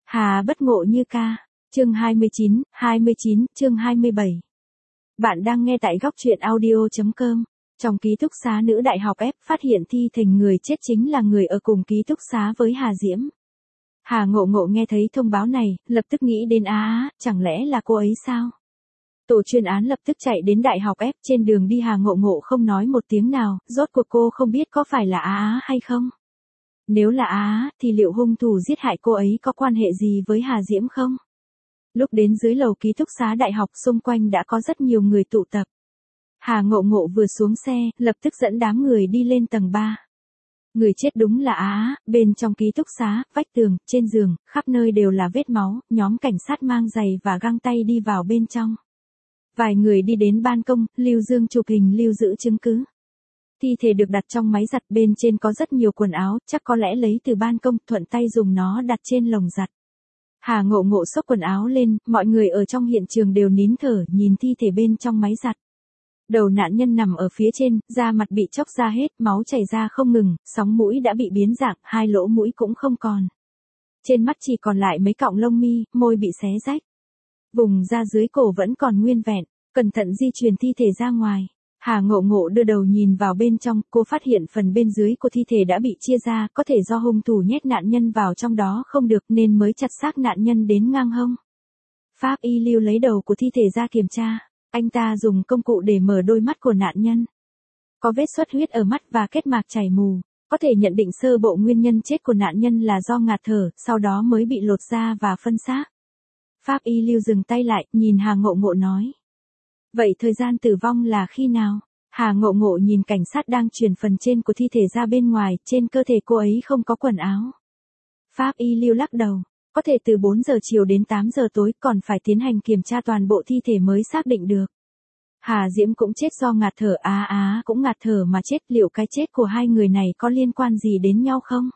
Hà bất ngộ như ca. Chương 29, chương 27. Bạn đang nghe tại góc truyện audio.com. Trong ký túc xá nữ đại học F phát hiện thi thể người chết chính là người ở cùng ký túc xá với Hà Diễm. Hà Ngộ Ngộ nghe thấy thông báo này, lập tức nghĩ đến chẳng lẽ là cô ấy sao? Tổ chuyên án lập tức chạy đến đại học F, trên đường đi Hà Ngộ Ngộ không nói một tiếng nào, rốt cuộc cô không biết có phải là hay không? Nếu là thì liệu hung thủ giết hại cô ấy có quan hệ gì với Hà Diễm không? Lúc đến dưới lầu ký túc xá đại học xung quanh đã có rất nhiều người tụ tập. Hà Ngộ Ngộ vừa xuống xe, lập tức dẫn đám người đi lên tầng 3. Người chết đúng là bên trong ký túc xá, vách tường, trên giường, khắp nơi đều là vết máu, nhóm cảnh sát mang giày và găng tay đi vào bên trong. Vài người đi đến ban công, lưu dương chụp hình lưu giữ chứng cứ. Thi thể được đặt trong máy giặt, bên trên có rất nhiều quần áo, chắc có lẽ lấy từ ban công, thuận tay dùng nó đặt trên lồng giặt. Hà Ngộ Ngộ xốc quần áo lên, mọi người ở trong hiện trường đều nín thở nhìn thi thể bên trong máy giặt. Đầu nạn nhân nằm ở phía trên, da mặt bị chóc ra hết, máu chảy ra không ngừng, sóng mũi đã bị biến dạng, hai lỗ mũi cũng không còn. Trên mắt chỉ còn lại mấy cọng lông mi, môi bị xé rách. Vùng da dưới cổ vẫn còn nguyên vẹn, cẩn thận di chuyển thi thể ra ngoài. Hà Ngộ Ngộ đưa đầu nhìn vào bên trong, cô phát hiện phần bên dưới của thi thể đã bị chia ra, có thể do hung thủ nhét nạn nhân vào trong đó không được nên mới chặt xác nạn nhân đến ngang hông. Pháp y Lưu lấy đầu của thi thể ra kiểm tra, anh ta dùng công cụ để mở đôi mắt của nạn nhân. Có vết xuất huyết ở mắt và kết mạc chảy mù, có thể nhận định sơ bộ nguyên nhân chết của nạn nhân là do ngạt thở, sau đó mới bị lột da và phân xác. Pháp y Lưu dừng tay lại, nhìn Hà Ngộ Ngộ nói. Vậy thời gian tử vong là khi nào? Hà Ngộ Ngộ nhìn cảnh sát đang chuyển phần trên của thi thể ra bên ngoài, trên cơ thể cô ấy không có quần áo. Pháp y Lưu lắc đầu, có thể từ 4 giờ chiều đến 8 giờ tối, còn phải tiến hành kiểm tra toàn bộ thi thể mới xác định được. Hà Diễm cũng chết do ngạt thở, cũng ngạt thở mà chết, liệu cái chết của hai người này có liên quan gì đến nhau không?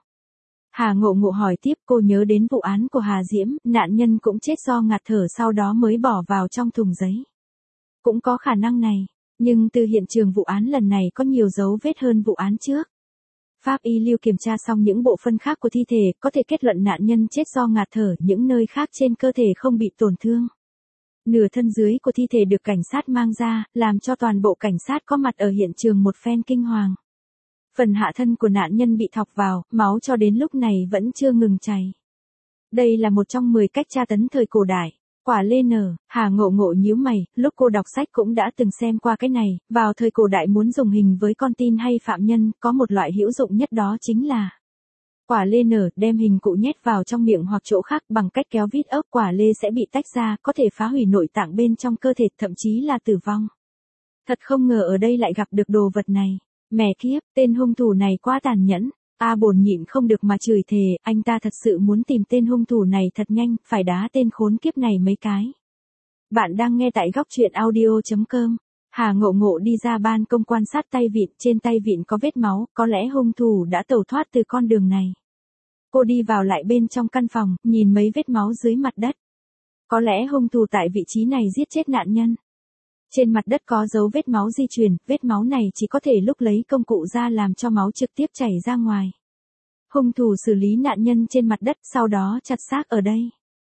Hà Ngộ Ngộ hỏi tiếp, cô nhớ đến vụ án của Hà Diễm, nạn nhân cũng chết do ngạt thở sau đó mới bỏ vào trong thùng giấy. Cũng có khả năng này, nhưng từ hiện trường vụ án lần này có nhiều dấu vết hơn vụ án trước. Pháp y Lưu kiểm tra xong những bộ phận khác của thi thể, có thể kết luận nạn nhân chết do ngạt thở, những nơi khác trên cơ thể không bị tổn thương. Nửa thân dưới của thi thể được cảnh sát mang ra, làm cho toàn bộ cảnh sát có mặt ở hiện trường một phen kinh hoàng. Phần hạ thân của nạn nhân bị thọc vào, máu cho đến lúc này vẫn chưa ngừng chảy. Đây là một trong 10 cách tra tấn thời cổ đại. Quả lê nở, Hà Ngộ Ngộ nhíu mày, lúc cô đọc sách cũng đã từng xem qua cái này, vào thời cổ đại muốn dùng hình với con tin hay phạm nhân, có một loại hữu dụng nhất đó chính là quả lê nở, đem hình cụ nhét vào trong miệng hoặc chỗ khác bằng cách kéo vít ốc, quả lê sẽ bị tách ra, có thể phá hủy nội tạng bên trong cơ thể, thậm chí là tử vong. Thật không ngờ ở đây lại gặp được đồ vật này. Mẹ kiếp, tên hung thủ này quá tàn nhẫn. Bồn nhịn không được mà chửi thề, anh ta thật sự muốn tìm tên hung thủ này thật nhanh, phải đá tên khốn kiếp này mấy cái. Bạn đang nghe tại góc truyện audio.com. Hà Ngộ Ngộ đi ra ban công quan sát tay vịn, trên tay vịn có vết máu, có lẽ hung thủ đã tẩu thoát từ con đường này. Cô đi vào lại bên trong căn phòng, nhìn mấy vết máu dưới mặt đất. Có lẽ hung thủ tại vị trí này giết chết nạn nhân. Trên mặt đất có dấu vết máu di chuyển, vết máu này chỉ có thể lúc lấy công cụ ra làm cho máu trực tiếp chảy ra ngoài. Hung thủ xử lý nạn nhân trên mặt đất, sau đó chặt xác ở đây.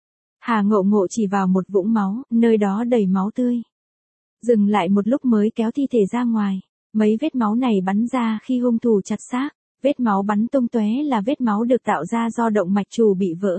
Hà Ngộ Ngộ chỉ vào một vũng máu, nơi đó đầy máu tươi. Dừng lại một lúc mới kéo thi thể ra ngoài. Mấy vết máu này bắn ra khi hung thủ chặt xác. Vết máu bắn tung tóe là vết máu được tạo ra do động mạch chủ bị vỡ.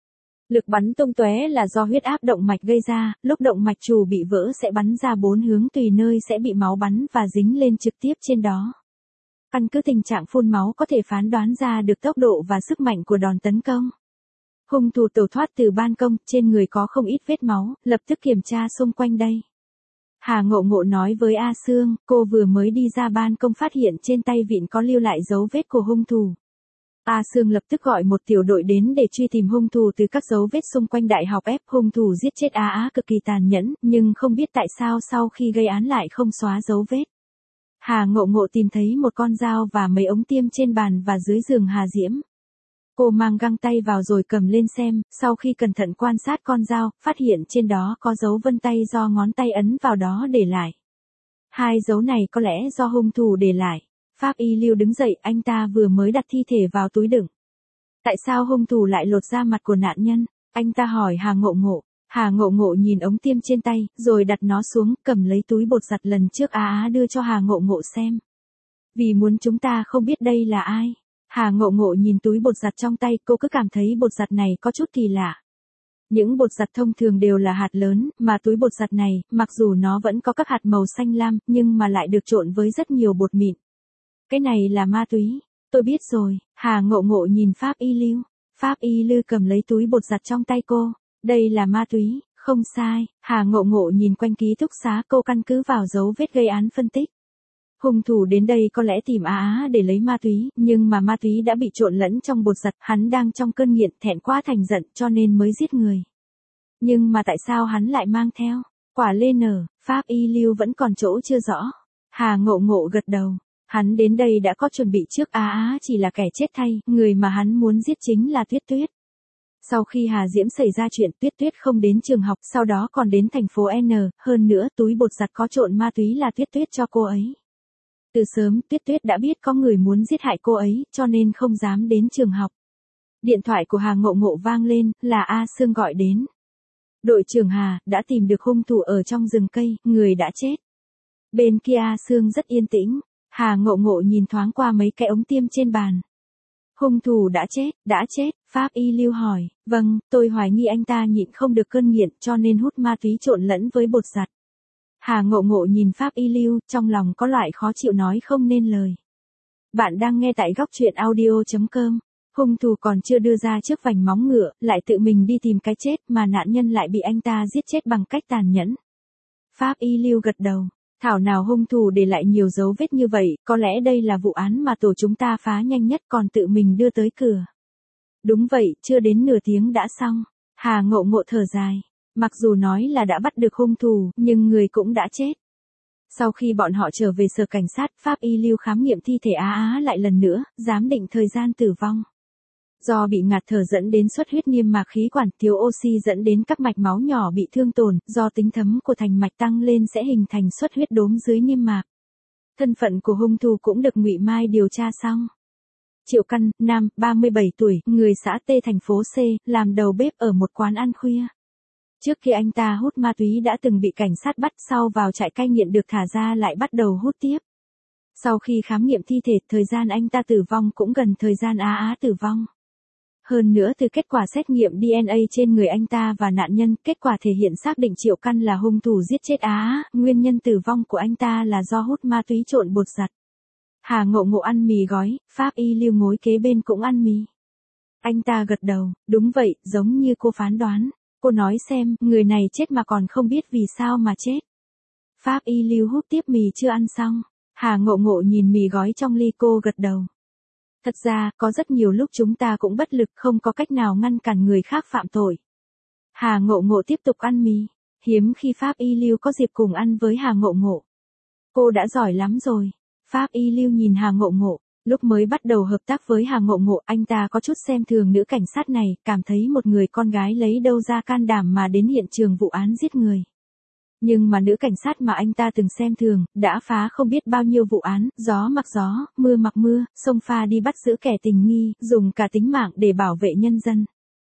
Lực bắn tung tóe là do huyết áp động mạch gây ra, lúc động mạch chủ bị vỡ sẽ bắn ra 4 hướng tùy nơi sẽ bị máu bắn và dính lên trực tiếp trên đó. Căn cứ tình trạng phun máu có thể phán đoán ra được tốc độ và sức mạnh của đòn tấn công. Hung thủ tẩu thoát từ ban công, trên người có không ít vết máu, lập tức kiểm tra xung quanh đây. Hà Ngộ Ngộ nói với A Sương, cô vừa mới đi ra ban công phát hiện trên tay vịn có lưu lại dấu vết của hung thủ. A Sương lập tức gọi một tiểu đội đến để truy tìm hung thủ từ các dấu vết xung quanh đại học F. Hung thủ giết chết cực kỳ tàn nhẫn, nhưng không biết tại sao sau khi gây án lại không xóa dấu vết. Hà Ngộ Ngộ tìm thấy một con dao và mấy ống tiêm trên bàn và dưới giường Hà Diễm. Cô mang găng tay vào rồi cầm lên xem, sau khi cẩn thận quan sát con dao, phát hiện trên đó có dấu vân tay do ngón tay ấn vào đó để lại. Hai dấu này có lẽ do hung thủ để lại. Pháp y Lưu đứng dậy, anh ta vừa mới đặt thi thể vào túi đựng. Tại sao hung thủ lại lột da mặt của nạn nhân? Anh ta hỏi Hà Ngộ Ngộ. Hà Ngộ Ngộ nhìn ống tiêm trên tay, rồi đặt nó xuống, cầm lấy túi bột giặt lần trước Á Á đưa cho Hà Ngộ Ngộ xem. Vì muốn chúng ta không biết đây là ai. Hà Ngộ Ngộ nhìn túi bột giặt trong tay, cô cứ cảm thấy bột giặt này có chút kỳ lạ. Những bột giặt thông thường đều là hạt lớn, mà túi bột giặt này, mặc dù nó vẫn có các hạt màu xanh lam, nhưng mà lại được trộn với rất nhiều bột mịn. Cái này là ma túy. Tôi biết rồi. Hà Ngộ Ngộ nhìn Pháp Y Lưu. Pháp Y Lưu cầm lấy túi bột giặt trong tay cô. Đây là ma túy, không sai. Hà Ngộ Ngộ nhìn quanh ký túc xá, cô căn cứ vào dấu vết gây án phân tích. Hung thủ đến đây có lẽ tìm Á Á để lấy ma túy, nhưng mà ma túy đã bị trộn lẫn trong bột giặt, hắn đang trong cơn nghiện, thẹn quá thành giận cho nên mới giết người. Nhưng mà tại sao hắn lại mang theo? Quả lê nở, Pháp Y Lưu vẫn còn chỗ chưa rõ. Hà Ngộ Ngộ gật đầu. Hắn đến đây đã có chuẩn bị trước, Á Á chỉ là kẻ chết thay, người mà hắn muốn giết chính là Tuyết Tuyết. Sau khi Hà Diễm xảy ra chuyện, Tuyết Tuyết không đến trường học, sau đó còn đến thành phố N, hơn nữa túi bột giặt có trộn ma túy là Tuyết Tuyết cho cô ấy. Từ sớm, Tuyết Tuyết đã biết có người muốn giết hại cô ấy, cho nên không dám đến trường học. Điện thoại của Hà Ngộ Ngộ vang lên, là A Sương gọi đến. Đội trưởng Hà, đã tìm được hung thủ ở trong rừng cây, người đã chết. Bên kia A Sương rất yên tĩnh. Hà Ngộ Ngộ nhìn thoáng qua mấy cái ống tiêm trên bàn. Hung thủ đã chết, Pháp Y Lưu hỏi. Vâng, tôi hoài nghi anh ta nhịn không được cơn nghiện cho nên hút ma túy trộn lẫn với bột giặt. Hà Ngộ Ngộ nhìn Pháp Y Lưu, trong lòng có loại khó chịu nói không nên lời. Bạn đang nghe tại góc truyện audio.com. Hung thủ còn chưa đưa ra trước vành móng ngựa, lại tự mình đi tìm cái chết mà nạn nhân lại bị anh ta giết chết bằng cách tàn nhẫn. Pháp Y Lưu gật đầu. Thảo nào hung thủ để lại nhiều dấu vết như vậy, có lẽ đây là vụ án mà tổ chúng ta phá nhanh nhất còn tự mình đưa tới cửa. Đúng vậy, chưa đến nửa tiếng đã xong. Hà Ngộ Ngộ thở dài. Mặc dù nói là đã bắt được hung thủ, nhưng người cũng đã chết. Sau khi bọn họ trở về sở cảnh sát, Pháp Y Lưu khám nghiệm thi thể Á Á lại lần nữa, giám định thời gian tử vong. Do bị ngạt thở dẫn đến xuất huyết niêm mạc khí quản, thiếu oxy dẫn đến các mạch máu nhỏ bị thương tổn, do tính thấm của thành mạch tăng lên sẽ hình thành xuất huyết đốm dưới niêm mạc. Thân phận của hung thủ cũng được Ngụy Mai điều tra xong. Triệu Căn, nam, 37 tuổi, người xã T thành phố C, làm đầu bếp ở một quán ăn khuya. Trước khi anh ta hút ma túy đã từng bị cảnh sát bắt, sau vào trại cai nghiện được thả ra lại bắt đầu hút tiếp. Sau khi khám nghiệm thi thể, thời gian anh ta tử vong cũng gần thời gian Á Á tử vong. Hơn nữa từ kết quả xét nghiệm DNA trên người anh ta và nạn nhân, kết quả thể hiện xác định Triệu Căn là hung thủ giết chết Á Á, nguyên nhân tử vong của anh ta là do hút ma túy trộn bột giặt. Hà Ngộ Ngộ ăn mì gói, Pháp Y Lưu ngồi kế bên cũng ăn mì. Anh ta gật đầu, đúng vậy, giống như cô phán đoán. Cô nói xem, người này chết mà còn không biết vì sao mà chết. Pháp Y Lưu hút tiếp mì chưa ăn xong. Hà Ngộ Ngộ nhìn mì gói trong ly, cô gật đầu. Thật ra, có rất nhiều lúc chúng ta cũng bất lực, không có cách nào ngăn cản người khác phạm tội. Hà Ngộ Ngộ tiếp tục ăn mì. Hiếm khi Pháp Y Lưu có dịp cùng ăn với Hà Ngộ Ngộ. Cô đã giỏi lắm rồi. Pháp Y Lưu nhìn Hà Ngộ Ngộ. Lúc mới bắt đầu hợp tác với Hà Ngộ Ngộ, anh ta có chút xem thường nữ cảnh sát này, cảm thấy một người con gái lấy đâu ra can đảm mà đến hiện trường vụ án giết người. Nhưng mà nữ cảnh sát mà anh ta từng xem thường, đã phá không biết bao nhiêu vụ án, gió mặc gió, mưa mặc mưa, xông pha đi bắt giữ kẻ tình nghi, dùng cả tính mạng để bảo vệ nhân dân.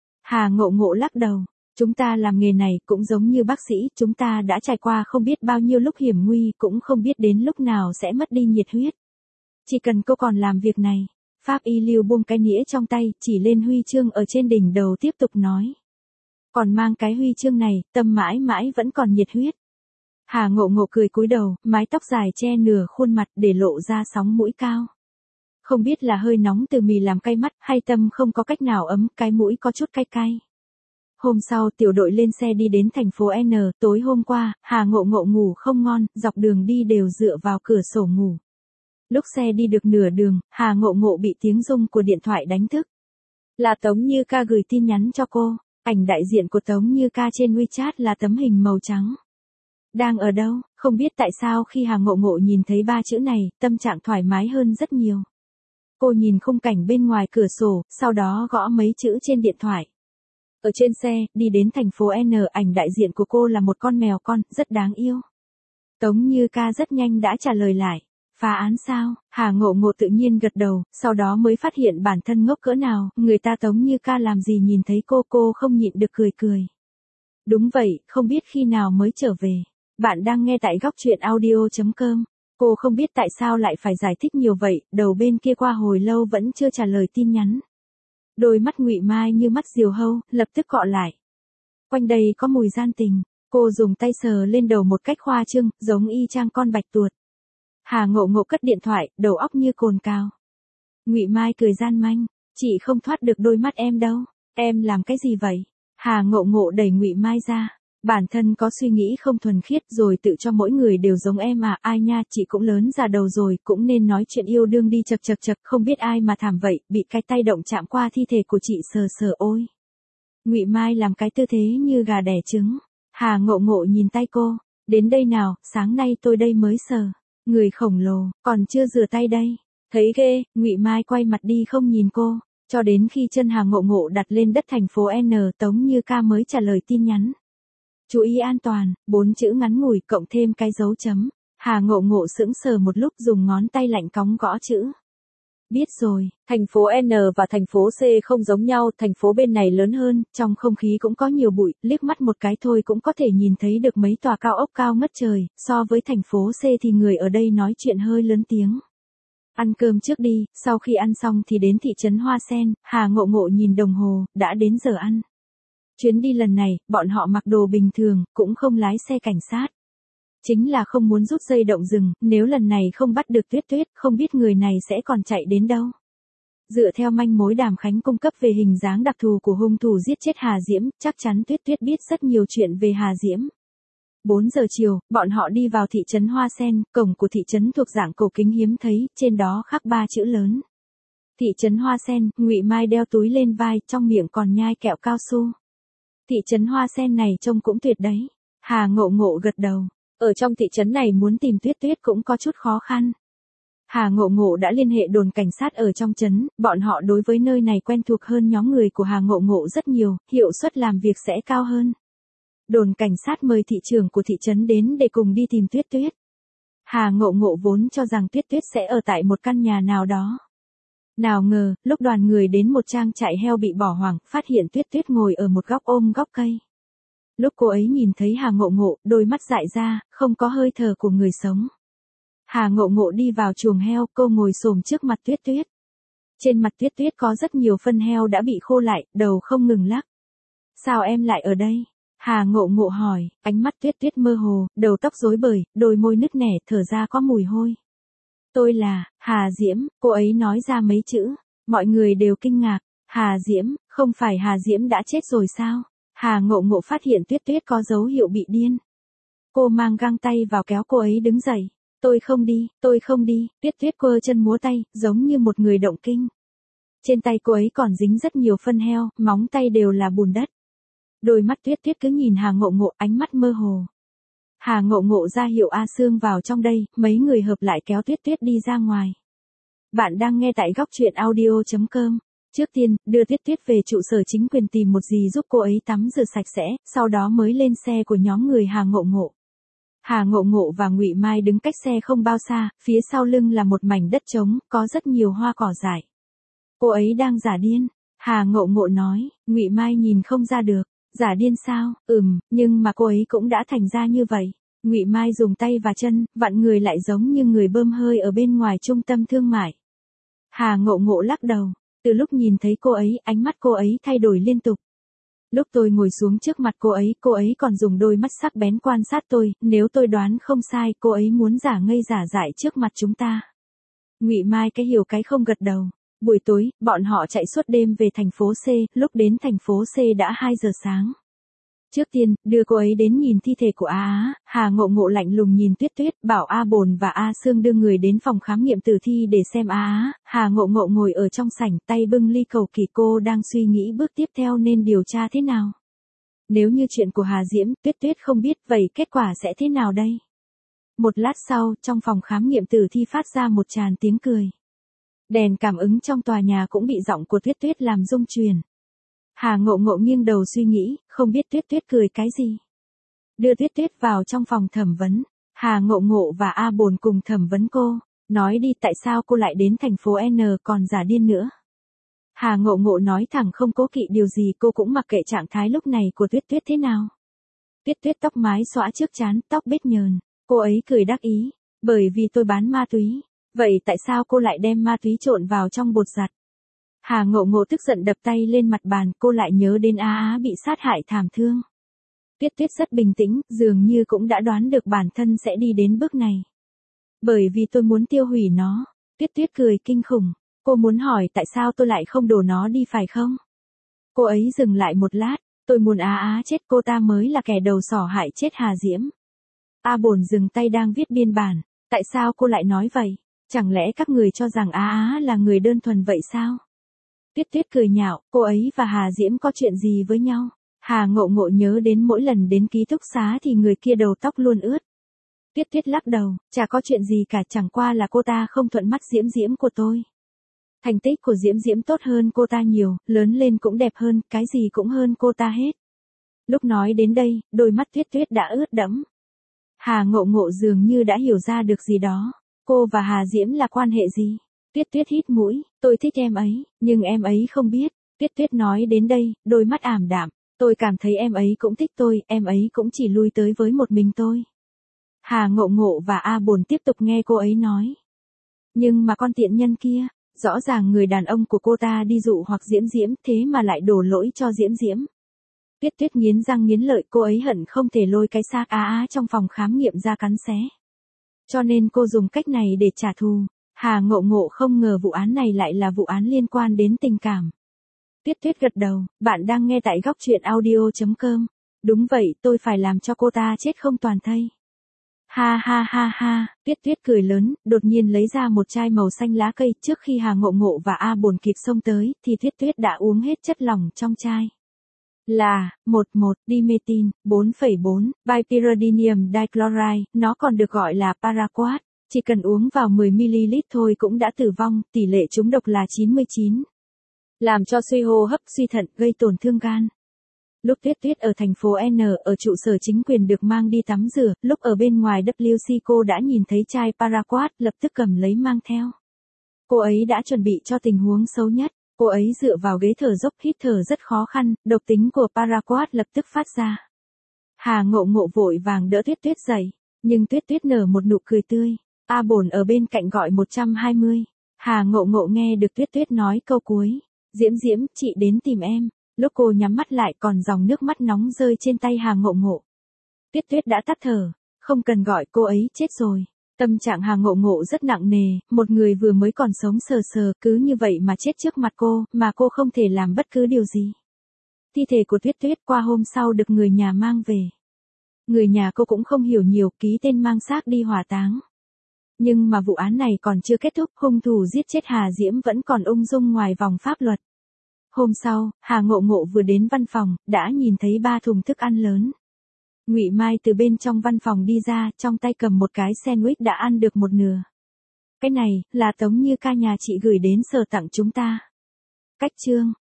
Hà Ngộ Ngộ lắc đầu. Chúng ta làm nghề này cũng giống như bác sĩ, chúng ta đã trải qua không biết bao nhiêu lúc hiểm nguy, cũng không biết đến lúc nào sẽ mất đi nhiệt huyết. Chỉ cần cô còn làm việc này. Pháp Y Lưu buông cái nĩa trong tay, chỉ lên huy chương ở trên đỉnh đầu tiếp tục nói. Còn mang cái huy chương này, tâm mãi mãi vẫn còn nhiệt huyết. Hà Ngộ Ngộ cười cúi đầu, mái tóc dài che nửa khuôn mặt để lộ ra sóng mũi cao. Không biết là hơi nóng từ mì làm cay mắt, hay tâm không có cách nào ấm, cái mũi có chút cay cay. Hôm sau tiểu đội lên xe đi đến thành phố N, tối hôm qua, Hà Ngộ Ngộ ngủ không ngon, dọc đường đi đều dựa vào cửa sổ ngủ. Lúc xe đi được nửa đường, Hà Ngộ Ngộ bị tiếng rung của điện thoại đánh thức. Là Tống Như Ca gửi tin nhắn cho cô, ảnh đại diện của Tống Như Ca trên WeChat là tấm hình màu trắng. Đang ở đâu, không biết tại sao khi Hà Ngộ Ngộ nhìn thấy ba chữ này, tâm trạng thoải mái hơn rất nhiều. Cô nhìn khung cảnh bên ngoài cửa sổ, sau đó gõ mấy chữ trên điện thoại. Ở trên xe, đi đến thành phố N, ảnh đại diện của cô là một con mèo con, rất đáng yêu. Tống Như Ca rất nhanh đã trả lời lại. Phá án sao? Hà Ngộ Ngộ tự nhiên gật đầu, sau đó mới phát hiện bản thân ngốc cỡ nào, người ta Tống Như Ca làm gì nhìn thấy cô không nhịn được cười cười. Đúng vậy, không biết khi nào mới trở về. Bạn đang nghe tại góc truyện audio.com. Cô không biết tại sao lại phải giải thích nhiều vậy, đầu bên kia qua hồi lâu vẫn chưa trả lời tin nhắn. Đôi mắt Ngụy Mai như mắt diều hâu, lập tức cọ lại. Quanh đây có mùi gian tình, cô dùng tay sờ lên đầu một cách khoa trương, giống y chang con bạch tuột. Hà Ngộ Ngộ cất điện thoại, đầu óc như cồn cào. Ngụy Mai cười gian manh, chị không thoát được đôi mắt em đâu, em làm cái gì vậy? Hà Ngộ Ngộ đẩy Ngụy Mai ra, bản thân có suy nghĩ không thuần khiết rồi tự cho mỗi người đều giống em à, ai nha, chị cũng lớn già đầu rồi, cũng nên nói chuyện yêu đương đi, chật, không biết ai mà thảm vậy, bị cái tay động chạm qua thi thể của chị sờ ôi. Ngụy Mai làm cái tư thế như gà đẻ trứng. Hà Ngộ Ngộ nhìn tay cô, đến đây nào, sáng nay tôi đây mới sờ. Người khổng lồ, còn chưa rửa tay đây. Thấy ghê, Ngụy Mai quay mặt đi không nhìn cô, cho đến khi chân Hà Ngộ Ngộ đặt lên đất thành phố N, Tống Như Ca mới trả lời tin nhắn. Chú ý an toàn, 4 chữ ngắn ngủi cộng thêm cái dấu chấm. Hà Ngộ Ngộ sững sờ một lúc dùng ngón tay lạnh cóng gõ chữ. Biết rồi, thành phố N và thành phố C không giống nhau, thành phố bên này lớn hơn, trong không khí cũng có nhiều bụi, liếc mắt một cái thôi cũng có thể nhìn thấy được mấy tòa cao ốc cao ngất trời, so với thành phố C thì người ở đây nói chuyện hơi lớn tiếng. Ăn cơm trước đi, sau khi ăn xong thì đến thị trấn Hoa Sen, Hà Ngộ Ngộ nhìn đồng hồ, đã đến giờ ăn. Chuyến đi lần này, bọn họ mặc đồ bình thường, cũng không lái xe cảnh sát. Chính là không muốn rút dây động rừng, nếu lần này không bắt được Tuyết, không biết người này sẽ còn chạy đến đâu. Dựa theo manh mối Đàm Khánh cung cấp về hình dáng đặc thù của hung thủ giết chết Hà Diễm, chắc chắn Tuyết biết rất nhiều chuyện về Hà Diễm. 4 giờ chiều, bọn họ đi vào thị trấn Hoa Sen, cổng của thị trấn thuộc dạng cổ kính hiếm thấy, trên đó khắc 3 chữ lớn. Thị trấn Hoa Sen, Ngụy Mai đeo túi lên vai, trong miệng còn nhai kẹo cao su. Thị trấn Hoa Sen này trông cũng tuyệt đấy. Hà Ngộ Ngộ gật đầu. Ở trong thị trấn này muốn tìm Tuyết cũng có chút khó khăn. Hà Ngộ Ngộ đã liên hệ đồn cảnh sát ở trong trấn, bọn họ đối với nơi này quen thuộc hơn nhóm người của Hà Ngộ Ngộ rất nhiều, hiệu suất làm việc sẽ cao hơn. Đồn cảnh sát mời thị trưởng của thị trấn đến để cùng đi tìm Tuyết. Hà Ngộ Ngộ vốn cho rằng Tuyết sẽ ở tại một căn nhà nào đó. Nào ngờ, lúc đoàn người đến một trang trại heo bị bỏ hoang, phát hiện Tuyết ngồi ở một góc ôm gốc cây. Lúc cô ấy nhìn thấy Hà Ngộ Ngộ, đôi mắt dại ra, không có hơi thở của người sống. Hà Ngộ Ngộ đi vào chuồng heo, cô ngồi xổm trước mặt Tuyết. Trên mặt Tuyết có rất nhiều phân heo đã bị khô lại, đầu không ngừng lắc. Sao em lại ở đây? Hà Ngộ Ngộ hỏi, ánh mắt Tuyết mơ hồ, đầu tóc rối bời, đôi môi nứt nẻ, thở ra có mùi hôi. Tôi là Hà Diễm, cô ấy nói ra mấy chữ, mọi người đều kinh ngạc. Hà Diễm, không phải Hà Diễm đã chết rồi sao? Hà Ngộ Ngộ phát hiện Tuyết có dấu hiệu bị điên. Cô mang găng tay vào kéo cô ấy đứng dậy. Tôi không đi, Tuyết quơ chân múa tay, giống như một người động kinh. Trên tay cô ấy còn dính rất nhiều phân heo, móng tay đều là bùn đất. Đôi mắt Tuyết cứ nhìn Hà Ngộ Ngộ, ánh mắt mơ hồ. Hà Ngộ Ngộ ra hiệu A Sương vào trong đây, mấy người hợp lại kéo Tuyết đi ra ngoài. Bạn đang nghe tại góc truyện audio.com. Trước tiên, đưa Tuyết về trụ sở chính quyền tìm một gì giúp cô ấy tắm rửa sạch sẽ, sau đó mới lên xe của nhóm người Hà Ngộ Ngộ. Hà Ngộ Ngộ và Ngụy Mai đứng cách xe không bao xa, phía sau lưng là một mảnh đất trống, có rất nhiều hoa cỏ dại. Cô ấy đang giả điên. Hà Ngộ Ngộ nói, Ngụy Mai nhìn không ra được. Giả điên sao? Nhưng mà cô ấy cũng đã thành ra như vậy. Ngụy Mai dùng tay và chân, vặn người lại giống như người bơm hơi ở bên ngoài trung tâm thương mại. Hà Ngộ Ngộ lắc đầu. Từ lúc nhìn thấy cô ấy, ánh mắt cô ấy thay đổi liên tục. Lúc tôi ngồi xuống trước mặt cô ấy còn dùng đôi mắt sắc bén quan sát tôi, nếu tôi đoán không sai, cô ấy muốn giả ngây giả dại trước mặt chúng ta. Ngụy Mai cái hiểu cái không gật đầu. Buổi tối, bọn họ chạy suốt đêm về thành phố C, lúc đến thành phố C đã 2 giờ sáng. Trước tiên, đưa cô ấy đến nhìn thi thể của A. Hà Ngộ Ngộ lạnh lùng nhìn Tuyết, bảo A Bồn và A Sương đưa người đến phòng khám nghiệm tử thi để xem A. Hà Ngộ Ngộ ngồi ở trong sảnh, tay bưng ly cầu kỳ, cô đang suy nghĩ bước tiếp theo nên điều tra thế nào. Nếu như chuyện của Hà Diễm, Tuyết không biết, vậy kết quả sẽ thế nào đây? Một lát sau, trong phòng khám nghiệm tử thi phát ra một tràng tiếng cười. Đèn cảm ứng trong tòa nhà cũng bị giọng của Tuyết làm rung chuyển. Hà Ngộ Ngộ nghiêng đầu suy nghĩ, không biết Tuyết cười cái gì. Đưa Tuyết vào trong phòng thẩm vấn. Hà Ngộ Ngộ và A Bồn cùng thẩm vấn cô. Nói đi, tại sao cô lại đến thành phố N còn giả điên nữa? Hà Ngộ Ngộ nói thẳng không cố kỵ điều gì, cô cũng mặc kệ trạng thái lúc này của Tuyết Tuyết thế nào. Tuyết Tuyết tóc mái xõa trước trán, tóc bết nhờn. Cô ấy cười đắc ý. Bởi vì tôi bán ma túy. Vậy tại sao cô lại đem ma túy trộn vào trong bột giặt? Hà Ngộ Ngộ tức giận đập tay lên mặt bàn, cô lại nhớ đến Á Á bị sát hại thảm thương. Tuyết Tuyết rất bình tĩnh, dường như cũng đã đoán được bản thân sẽ đi đến bước này. Bởi vì tôi muốn tiêu hủy nó. Tuyết Tuyết cười kinh khủng. Cô muốn hỏi tại sao tôi lại không đổ nó đi phải không? Cô ấy dừng lại một lát. Tôi muốn Á Á chết, cô ta mới là kẻ đầu sỏ hại chết Hà Diễm. A Bồn dừng tay đang viết biên bản. Tại sao cô lại nói vậy? Chẳng lẽ các người cho rằng Á Á là người đơn thuần vậy sao? Tuyết Tuyết cười nhạo, cô ấy và Hà Diễm có chuyện gì với nhau? Hà Ngộ Ngộ nhớ đến mỗi lần đến ký túc xá thì người kia đầu tóc luôn ướt. Tuyết Tuyết lắc đầu, chả có chuyện gì cả, chẳng qua là cô ta không thuận mắt Diễm Diễm của tôi. Thành tích của Diễm Diễm tốt hơn cô ta nhiều, lớn lên cũng đẹp hơn, cái gì cũng hơn cô ta hết. Lúc nói đến đây, đôi mắt Tuyết Tuyết đã ướt đẫm. Hà Ngộ Ngộ dường như đã hiểu ra được gì đó. Cô và Hà Diễm là quan hệ gì? Tuyết Tuyết hít mũi, tôi thích em ấy, nhưng em ấy không biết. Tuyết Tuyết nói đến đây, đôi mắt ảm đạm. Tôi cảm thấy em ấy cũng thích tôi, em ấy cũng chỉ lui tới với một mình tôi. Hà Ngộ Ngộ và A Bồn tiếp tục nghe cô ấy nói. Nhưng mà con tiện nhân kia, rõ ràng người đàn ông của cô ta đi dụ hoặc Diễm Diễm, thế mà lại đổ lỗi cho Diễm Diễm. Tuyết Tuyết nghiến răng nghiến lợi, cô ấy hận không thể lôi cái xác Á Á trong phòng khám nghiệm ra cắn xé. Cho nên cô dùng cách này để trả thù. Hà Ngộ Ngộ không ngờ vụ án này lại là vụ án liên quan đến tình cảm. Tuyết Tuyết gật đầu, bạn đang nghe tại góc truyện audio.com. Đúng vậy, tôi phải làm cho cô ta chết không toàn thây. Ha ha ha ha, Tuyết Tuyết cười lớn, đột nhiên lấy ra một chai màu xanh lá cây, trước khi Hà Ngộ Ngộ và A Bồn kịp xông tới, thì Tuyết Tuyết đã uống hết chất lỏng trong chai. Là, 11-dimethyl, 4,4, bipyridinium dichloride, nó còn được gọi là paraquat, chỉ cần uống vào 10ml thôi cũng đã tử vong, tỷ lệ trúng độc là 99. Làm cho suy hô hấp, suy thận, gây tổn thương gan. Lúc Tuyết Tuyết ở thành phố N, ở trụ sở chính quyền được mang đi tắm rửa, lúc ở bên ngoài WC cô đã nhìn thấy chai paraquat, lập tức cầm lấy mang theo. Cô ấy đã chuẩn bị cho tình huống xấu nhất. Cô ấy dựa vào ghế thở dốc, hít thở rất khó khăn, độc tính của paraquat lập tức phát ra. Hà Ngộ Ngộ vội vàng đỡ Tuyết Tuyết dậy, nhưng Tuyết Tuyết nở một nụ cười tươi. A Bồn ở bên cạnh gọi 120. Hà Ngộ Ngộ nghe được Tuyết Tuyết nói câu cuối. Diễm Diễm, chị đến tìm em. Lúc cô nhắm mắt lại còn dòng nước mắt nóng rơi trên tay Hà Ngộ Ngộ. Tuyết Tuyết đã tắt thở, không cần gọi, cô ấy chết rồi. Tâm trạng Hà Ngộ Ngộ rất nặng nề, một người vừa mới còn sống sờ sờ, cứ như vậy mà chết trước mặt cô, mà cô không thể làm bất cứ điều gì. Thi thể của Tuyết Tuyết qua hôm sau được người nhà mang về. Người nhà cô cũng không hiểu nhiều, ký tên mang xác đi hỏa táng. Nhưng mà vụ án này còn chưa kết thúc, hung thủ giết chết Hà Diễm vẫn còn ung dung ngoài vòng pháp luật. Hôm sau, Hà Ngộ Ngộ vừa đến văn phòng, đã nhìn thấy 3 thùng thức ăn lớn. Ngụy Mai từ bên trong văn phòng đi ra, trong tay cầm một cái sandwich đã ăn được một nửa. Cái này, là Tống Như Ca nhà chị gửi đến sở tặng chúng ta. Cách chương.